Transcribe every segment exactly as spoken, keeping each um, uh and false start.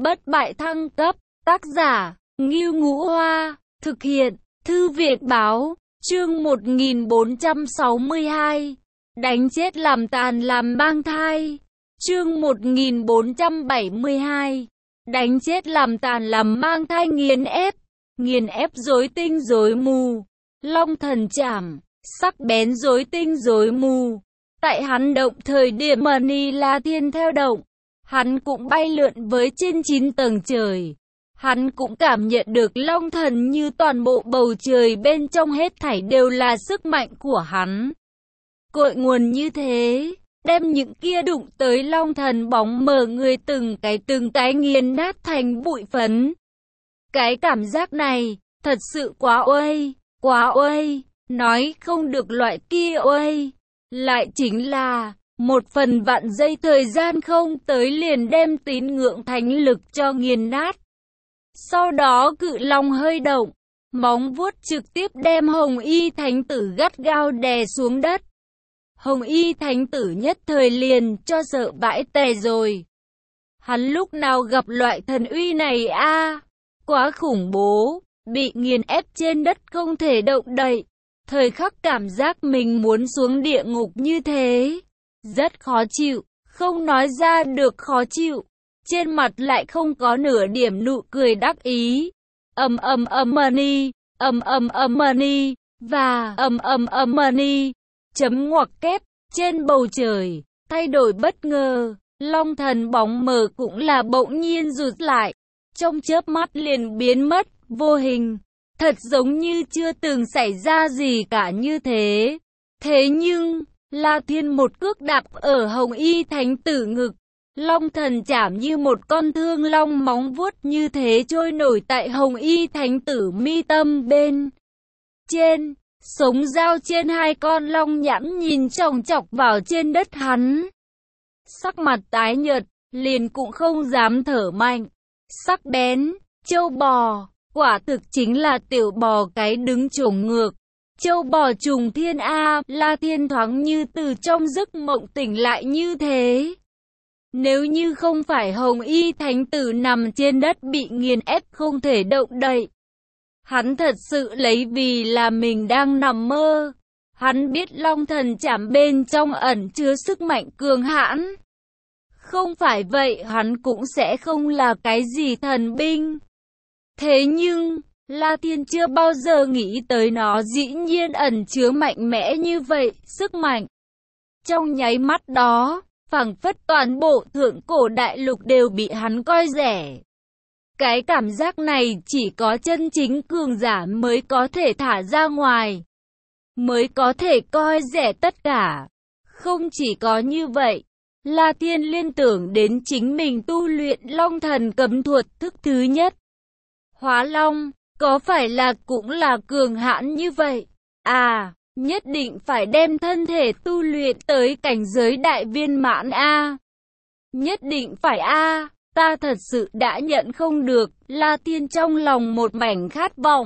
Bất bại thăng cấp, tác giả, Ngưu Ngũ Hoa, thực hiện, Thư viện báo, chương một nghìn bốn trăm sáu mươi hai, đánh chết làm tàn làm mang thai, chương một nghìn bốn trăm bảy mươi hai, đánh chết làm tàn làm mang thai nghiền ép, nghiền ép rối tinh rối mù, long thần chảm, sắc bén rối tinh rối mù, tại hắn động thời điểm Mani La Thiên theo động. Hắn cũng bay lượn với trên chín tầng trời. Hắn cũng cảm nhận được long thần như toàn bộ bầu trời bên trong hết thảy đều là sức mạnh của hắn. Cội nguồn như thế, đem những kia đụng tới long thần bóng mờ người từng cái từng cái nghiền nát thành bụi phấn. Cái cảm giác này, thật sự quá uây, quá uây, nói không được loại kia uây. Lại chính là một phần vạn giây thời gian không tới liền đem tín ngưỡng thánh lực cho nghiền nát. Sau đó cự long hơi động, móng vuốt trực tiếp đem Hồng Y Thánh Tử gắt gao đè xuống đất. Hồng Y Thánh Tử nhất thời liền cho sợ vãi tè rồi. Hắn lúc nào gặp loại thần uy này a? À? Quá khủng bố, bị nghiền ép trên đất không thể động đậy. Thời khắc cảm giác mình muốn xuống địa ngục như thế. Rất khó chịu, không nói ra được khó chịu. Trên mặt lại không có nửa điểm nụ cười đắc ý. Ầm ầm ầm money, ầm ầm ầm money, và ầm ầm ầm money. Chấm ngoặc kép, trên bầu trời, thay đổi bất ngờ. Long thần bóng mờ cũng là bỗng nhiên rụt lại. Trong chớp mắt liền biến mất, vô hình. Thật giống như chưa từng xảy ra gì cả như thế. Thế nhưng, La Thiên một cước đạp ở Hồng Y Thánh Tử ngực. Long thần chảm như một con thương long móng vuốt như thế trôi nổi tại Hồng Y Thánh Tử mi tâm bên trên. Sống dao trên hai con long nhãn nhìn chòng chọc vào trên đất hắn. Sắc mặt tái nhợt, liền cũng không dám thở mạnh. Sắc bén, châu bò, quả thực chính là tiểu bò cái đứng chổng ngược. Châu bò trùng thiên A, La Thiên thoáng như từ trong giấc mộng tỉnh lại như thế. Nếu như không phải Hồng Y Thánh Tử nằm trên đất bị nghiền ép không thể động đậy, hắn thật sự lấy vì là mình đang nằm mơ. Hắn biết long thần chảm bên trong ẩn chứa sức mạnh cường hãn. Không phải vậy hắn cũng sẽ không là cái gì thần binh. Thế nhưng, La Thiên chưa bao giờ nghĩ tới nó dĩ nhiên ẩn chứa mạnh mẽ như vậy, sức mạnh. Trong nháy mắt đó, phảng phất toàn bộ thượng cổ đại lục đều bị hắn coi rẻ. Cái cảm giác này chỉ có chân chính cường giả mới có thể thả ra ngoài, mới có thể coi rẻ tất cả. Không chỉ có như vậy, La Thiên liên tưởng đến chính mình tu luyện long thần cấm thuật thức thứ nhất. Hóa long, có phải là cũng là cường hãn như vậy? À, nhất định phải đem thân thể tu luyện tới cảnh giới đại viên mãn a. Nhất định phải a, ta thật sự đã nhận không được. La Thiên trong lòng một mảnh khát vọng.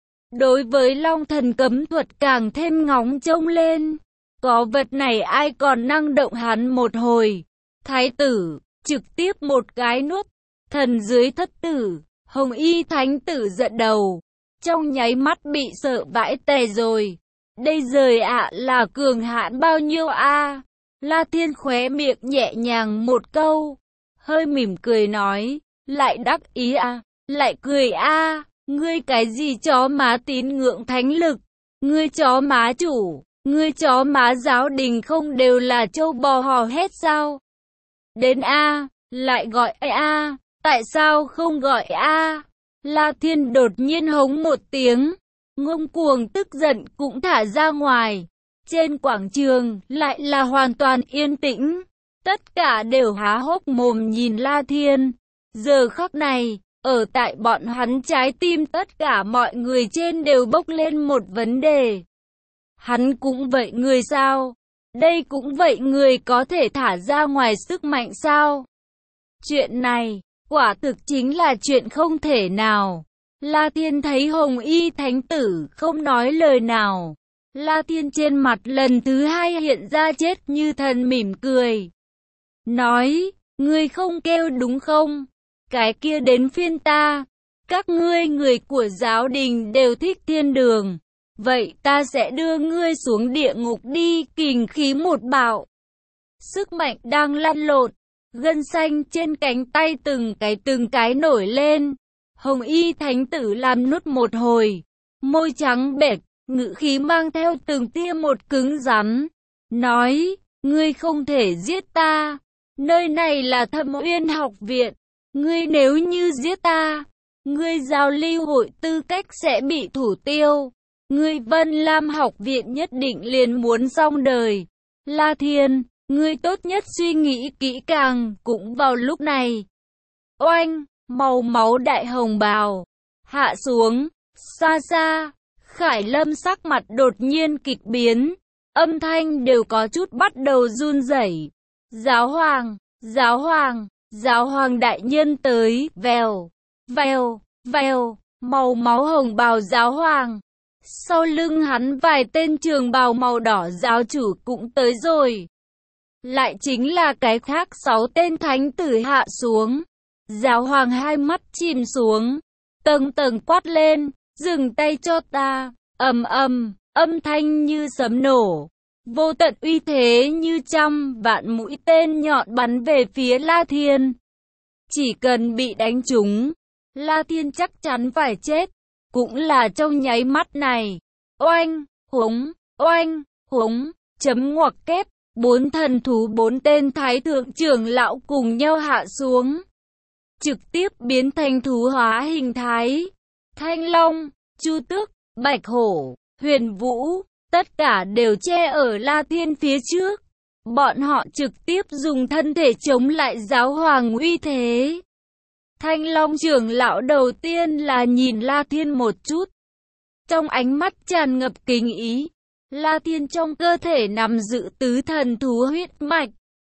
Đối với long thần cấm thuật càng thêm ngóng trông lên. Có vật này ai còn năng động hắn một hồi. Thái tử, trực tiếp một cái nuốt. Thần dưới thất tử, Hồng Y Thánh Tử giận đầu. Trong nháy mắt bị sợ vãi tè rồi. Đây rời ạ à, là cường hãn bao nhiêu a? À? La Thiên khóe miệng nhẹ nhàng một câu. Hơi mỉm cười nói. Lại đắc ý à? Lại cười a? À? Ngươi cái gì chó má tín ngưỡng thánh lực? Ngươi chó má chủ? Ngươi chó má giáo đình không đều là châu bò hò hét sao? Đến a, à, lại gọi a, à, tại sao không gọi a? À? La Thiên đột nhiên hống một tiếng, ngông cuồng tức giận cũng thả ra ngoài. Trên quảng trường lại là hoàn toàn yên tĩnh, tất cả đều há hốc mồm nhìn La Thiên. Giờ khắc này, ở tại bọn hắn trái tim tất cả mọi người trên đều bốc lên một vấn đề. Hắn cũng vậy người sao? Đây cũng vậy người có thể thả ra ngoài sức mạnh sao? Chuyện này, quả thực chính là chuyện không thể nào. La Thiên thấy Hồng Y Thánh Tử không nói lời nào. La Thiên trên mặt lần thứ hai hiện ra chết như thần mỉm cười. Nói, ngươi không kêu đúng không? cái kia đến phiên ta. Các ngươi người của giáo đình đều thích thiên đường. Vậy ta sẽ đưa ngươi xuống địa ngục đi. Kình khí một bạo. Sức mạnh đang lăn lộn. Gân xanh trên cánh tay từng cái từng cái nổi lên. Hồng y thánh tử làm nút một hồi. Môi trắng bệch, ngữ khí mang theo từng tia một cứng rắn. Nói, ngươi không thể giết ta. Nơi này là Thâm Uyên học viện. Ngươi nếu như giết ta, ngươi giao lưu hội tư cách sẽ bị thủ tiêu. Ngươi Vân Lam học viện nhất định liền muốn xong đời. La Thiên, ngươi tốt nhất suy nghĩ kỹ càng. Cũng vào lúc này, oanh, màu máu đại hồng bào hạ xuống. Xa xa, Khải Lâm sắc mặt đột nhiên kịch biến, âm thanh đều có chút bắt đầu run rẩy. Giáo hoàng, giáo hoàng, giáo hoàng đại nhân tới. Vèo, vèo, vèo, màu máu hồng bào giáo hoàng. Sau lưng hắn vài tên trường bào màu đỏ giáo chủ cũng tới rồi. Lại chính là cái khác sáu tên thánh tử hạ xuống. Giáo hoàng hai mắt chìm xuống, tầng tầng quát lên, dừng tay cho ta. Ầm ầm, âm thanh như sấm nổ, vô tận uy thế như trăm vạn mũi tên nhọn bắn về phía La Thiên. Chỉ cần bị đánh trúng, La Thiên chắc chắn phải chết. Cũng là trong nháy mắt này. Oanh, húng, oanh, húng, chấm ngoặc kép. Bốn thần thú bốn tên thái thượng trưởng lão cùng nhau hạ xuống. Trực tiếp biến thành thú hóa hình thái. Thanh Long, Chu Tước, Bạch Hổ, Huyền Vũ, tất cả đều che ở La Thiên phía trước. Bọn họ trực tiếp dùng thân thể chống lại giáo hoàng uy thế. Thanh Long trưởng lão đầu tiên là nhìn La Thiên một chút. Trong ánh mắt tràn ngập kính ý. La Thiên trong cơ thể nằm giữ tứ thần thú huyết mạch.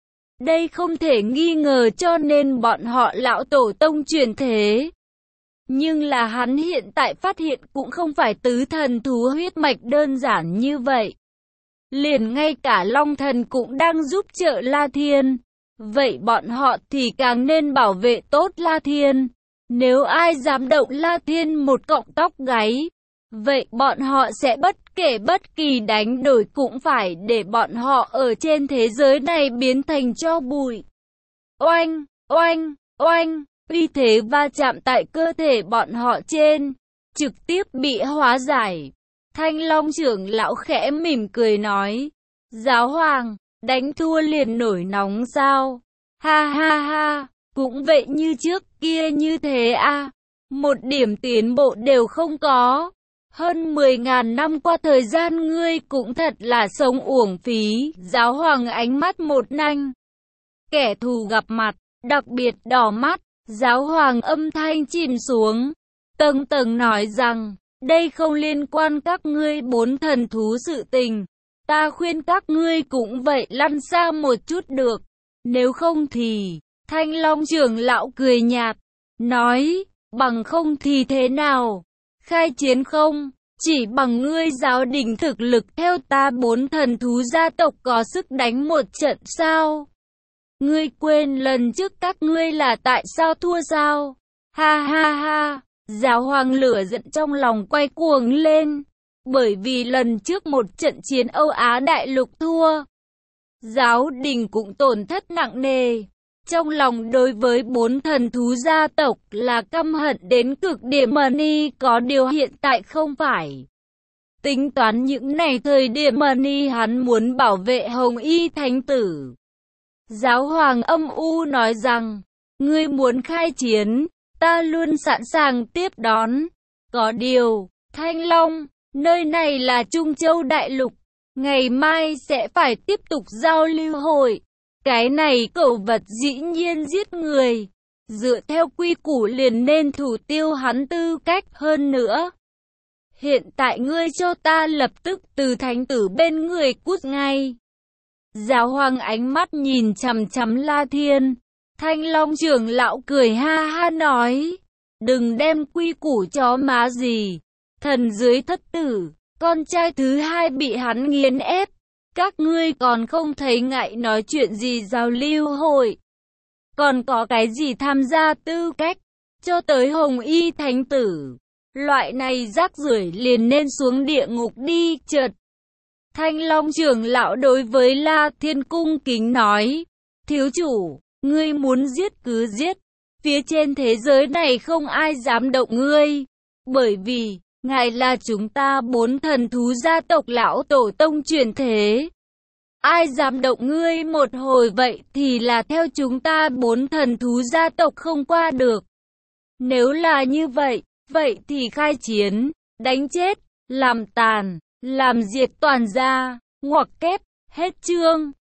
Đây không thể nghi ngờ cho nên bọn họ lão tổ tông truyền thế. Nhưng là hắn hiện tại phát hiện cũng không phải tứ thần thú huyết mạch đơn giản như vậy. Liền ngay cả Long Thần cũng đang giúp trợ La Thiên. Vậy bọn họ thì càng nên bảo vệ tốt La Thiên. Nếu ai dám động La Thiên một cọng tóc gáy, vậy bọn họ sẽ bất kể bất kỳ đánh đổi cũng phải để bọn họ ở trên thế giới này biến thành tro bụi. Oanh, oanh, oanh, uy thế va chạm tại cơ thể bọn họ trên, trực tiếp bị hóa giải. Thanh Long trưởng lão khẽ mỉm cười nói, giáo hoàng, đánh thua liền nổi nóng sao? Ha ha ha, cũng vậy như trước kia như thế à, một điểm tiến bộ đều không có. Hơn mười ngàn năm qua thời gian ngươi cũng thật là sống uổng phí. Giáo hoàng ánh mắt một nanh. Kẻ thù gặp mặt, đặc biệt đỏ mắt. Giáo hoàng âm thanh chìm xuống. Tầng tầng nói rằng, đây không liên quan các ngươi bốn thần thú sự tình. Ta khuyên các ngươi cũng vậy lăn xa một chút được. Nếu không thì, Thanh Long trưởng lão cười nhạt. Nói, bằng không thì thế nào? Khai chiến không? Chỉ bằng ngươi giáo đình thực lực theo ta bốn thần thú gia tộc có sức đánh một trận sao? Ngươi quên lần trước các ngươi là tại sao thua sao? Ha ha ha! Giáo hoàng lửa giận trong lòng quay cuồng lên. Bởi vì lần trước một trận chiến Âu Á đại lục thua, giáo đình cũng tổn thất nặng nề. Trong lòng đối với bốn thần thú gia tộc là căm hận đến cực điểm mà ni có điều hiện tại không phải. Tính toán những này thời điểm mà ni hắn muốn bảo vệ Hồng Y Thánh Tử. Giáo hoàng âm u nói rằng, ngươi muốn khai chiến, ta luôn sẵn sàng tiếp đón. Có điều, Thanh Long, nơi này là Trung Châu Đại Lục, ngày mai sẽ phải tiếp tục giao lưu hội. Cái này cẩu vật dĩ nhiên giết người. Dựa theo quy củ liền nên thủ tiêu hắn tư cách hơn nữa. Hiện tại ngươi cho ta lập tức từ thánh tử bên người cút ngay. Giáo hoàng ánh mắt nhìn chằm chằm La Thiên. Thanh Long trưởng lão cười ha ha nói. Đừng đem quy củ chó má gì. Thần dưới thất tử, con trai thứ hai bị hắn nghiền ép. Các ngươi còn không thấy ngại nói chuyện gì giao lưu hội. còn có cái gì tham gia tư cách, cho tới Hồng Y Thánh Tử. Loại này rác rưởi liền nên xuống địa ngục đi. Chợt, Thanh Long trưởng lão đối với La Thiên cung kính nói, thiếu chủ, ngươi muốn giết cứ giết, phía trên thế giới này không ai dám động ngươi, bởi vì, ngài là chúng ta bốn thần thú gia tộc lão tổ tông truyền thế. Ai dám động ngươi một hồi vậy thì là theo chúng ta bốn thần thú gia tộc không qua được. Nếu là như vậy, vậy thì khai chiến, đánh chết, làm tàn, làm diệt toàn gia, ngoặc kép, hết chương.